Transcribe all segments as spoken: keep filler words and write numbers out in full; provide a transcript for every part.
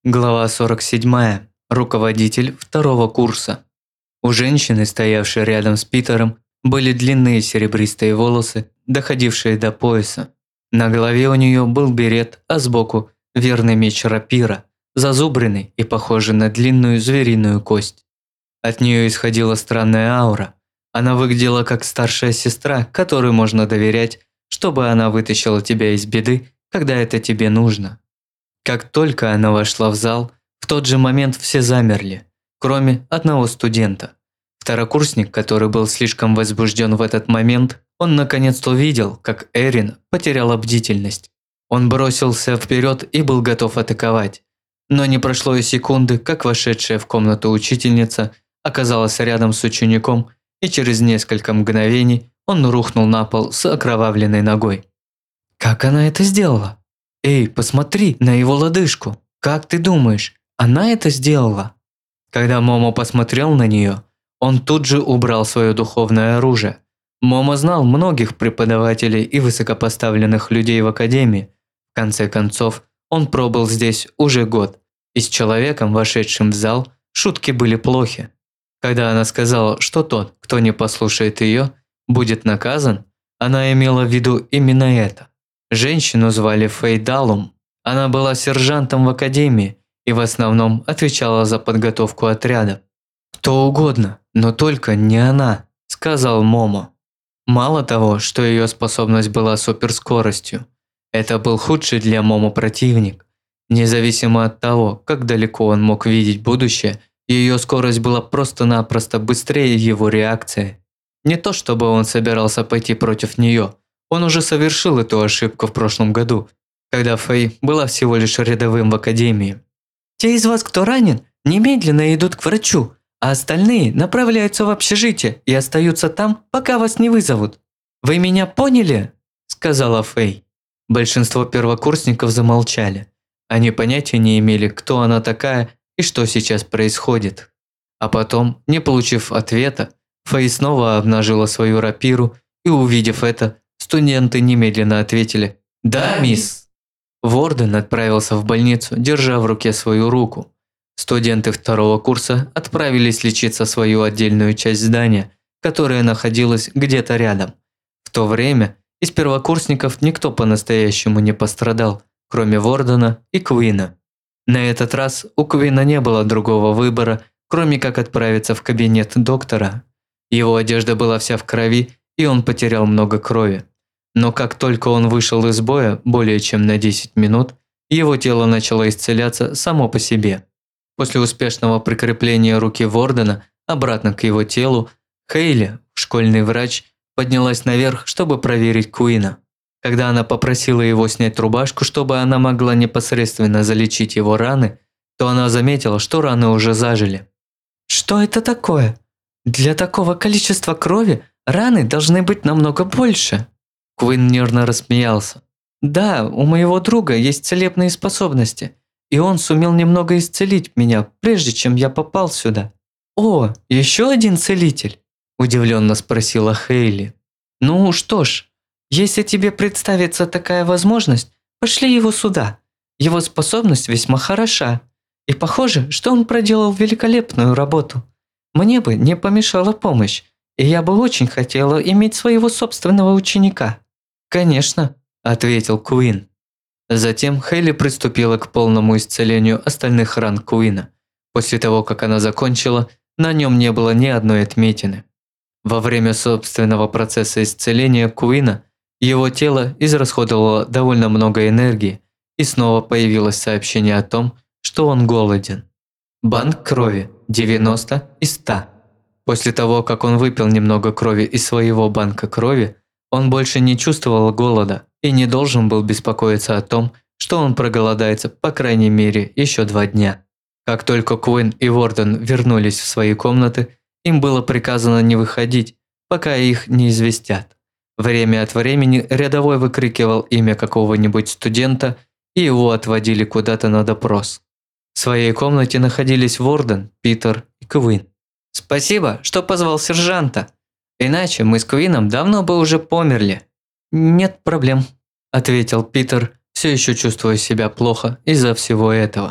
Глава сорок седьмая. Руководитель второго курса. У женщины, стоявшей рядом с Питером, были длинные серебристые волосы, доходившие до пояса. На голове у нее был берет, а сбоку – верный меч рапира, зазубренный и похожий на длинную звериную кость. От нее исходила странная аура. Она выглядела как старшая сестра, которой можно доверять, чтобы она вытащила тебя из беды, когда это тебе нужно. Как только она вошла в зал, в тот же момент все замерли, кроме одного студента. Второкурсник, который был слишком возбужден в этот момент, он наконец-то увидел, как Эрин потеряла бдительность. Он бросился вперед и был готов атаковать. Но не прошло и секунды, как вошедшая в комнату учительница оказалась рядом с учеником, и через несколько мгновений он рухнул на пол с окровавленной ногой. Как она это сделала? «Эй, посмотри на его лодыжку! Как ты думаешь, она это сделала?» Когда Момо посмотрел на нее, он тут же убрал свое духовное оружие. Момо знал многих преподавателей и высокопоставленных людей в академии. В конце концов, он пробыл здесь уже год, и с человеком, вошедшим в зал, шутки были плохи. Когда она сказала, что тот, кто не послушает ее, будет наказан, она имела в виду именно это. Женщину звали Фэй Далум. Она была сержантом в академии и в основном отвечала за подготовку отряда. «Кто угодно, но только не она», – сказал Момо. Мало того, что ее способность была суперскоростью, это был худший для Момо противник. Независимо от того, как далеко он мог видеть будущее, ее скорость была просто-напросто быстрее его реакции. Не то чтобы он собирался пойти против нее. Он уже совершил эту ошибку в прошлом году, когда Фэй была всего лишь рядовым в академии. «Те из вас, кто ранен, немедленно идут к врачу, а остальные направляются в общежитие и остаются там, пока вас не вызовут. Вы меня поняли?» – сказала Фэй. Большинство первокурсников замолчали. Они понятия не имели, кто она такая и что сейчас происходит. А потом, не получив ответа, Фэй снова обнажила свою рапиру и, увидев это, студенты немедленно ответили «Да, мисс». Ворден отправился в больницу, держа в руке свою руку. Студенты второго курса отправились лечиться в свою отдельную часть здания, которая находилась где-то рядом. В то время из первокурсников никто по-настоящему не пострадал, кроме Вордена и Куина. На этот раз у Куина не было другого выбора, кроме как отправиться в кабинет доктора. Его одежда была вся в крови, и он потерял много крови. Но как только он вышел из боя более чем на десять минут, его тело начало исцеляться само по себе. После успешного прикрепления руки Вордена обратно к его телу, Хейли, школьный врач, поднялась наверх, чтобы проверить Куина. Когда она попросила его снять рубашку, чтобы она могла непосредственно залечить его раны, то она заметила, что раны уже зажили. «Что это такое? Для такого количества крови раны должны быть намного больше». Куин нервно рассмеялся. «Да, у моего друга есть целебные способности, и он сумел немного исцелить меня, прежде чем я попал сюда». «О, еще один целитель?» – удивленно спросила Хейли. «Ну что ж, если тебе представится такая возможность, пошли его сюда. Его способность весьма хороша, и похоже, что он проделал великолепную работу. Мне бы не помешала помощь, и я бы очень хотела иметь своего собственного ученика». «Конечно», – ответил Куин. Затем Хейли приступила к полному исцелению остальных ран Куина. После того, как она закончила, на нем не было ни одной отметины. Во время собственного процесса исцеления Куина его тело израсходовало довольно много энергии, и снова появилось сообщение о том, что он голоден. Банк крови девяносто из ста. После того, как он выпил немного крови из своего банка крови, он больше не чувствовал голода и не должен был беспокоиться о том, что он проголодается по крайней мере еще два дня. Как только Куин и Ворден вернулись в свои комнаты, им было приказано не выходить, пока их не известят. Время от времени рядовой выкрикивал имя какого-нибудь студента, и его отводили куда-то на допрос. В своей комнате находились Ворден, Питер и Куин. «Спасибо, что позвал сержанта. Иначе мы с Куином давно бы уже померли». «Нет проблем», – ответил Питер, все еще чувствуя себя плохо из-за всего этого.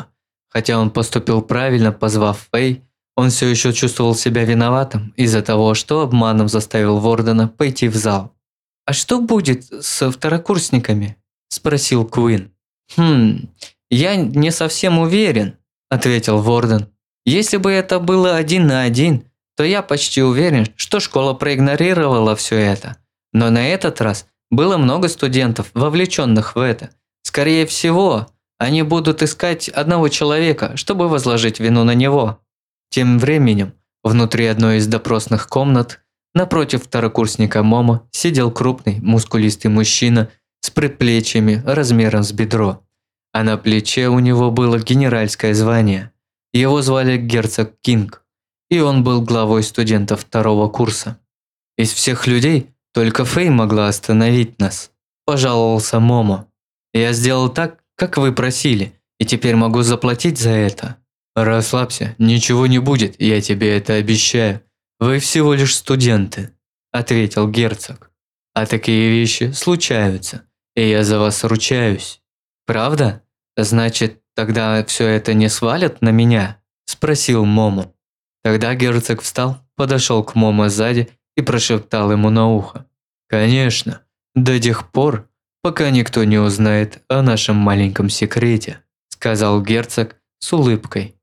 Хотя он поступил правильно, позвав Фэй, он все еще чувствовал себя виноватым из-за того, что обманом заставил Вордена пойти в зал. «А что будет со второкурсниками?» – спросил Куин. «Хм, я не совсем уверен», – ответил Ворден. «Если бы это было один на один, то я почти уверен, что школа проигнорировала все это. Но на этот раз было много студентов, вовлеченных в это. Скорее всего, они будут искать одного человека, чтобы возложить вину на него». Тем временем, внутри одной из допросных комнат, напротив второкурсника Момо сидел крупный, мускулистый мужчина с предплечьями размером с бедро, а на плече у него было генеральское звание. Его звали герцог Кинг, и он был главой студентов второго курса. «Из всех людей только Фэй могла остановить нас», – пожаловался Момо. «Я сделал так, как вы просили, и теперь могу заплатить за это». «Расслабься, ничего не будет, я тебе это обещаю. Вы всего лишь студенты», – ответил герцог. «А такие вещи случаются, и я за вас ручаюсь». «Правда? Значит, тогда все это не свалят на меня?» – спросил Момо. Тогда герцог встал, подошел к Момо сзади и прошептал ему на ухо. «Конечно, до тех пор, пока никто не узнает о нашем маленьком секрете», – сказал герцог с улыбкой.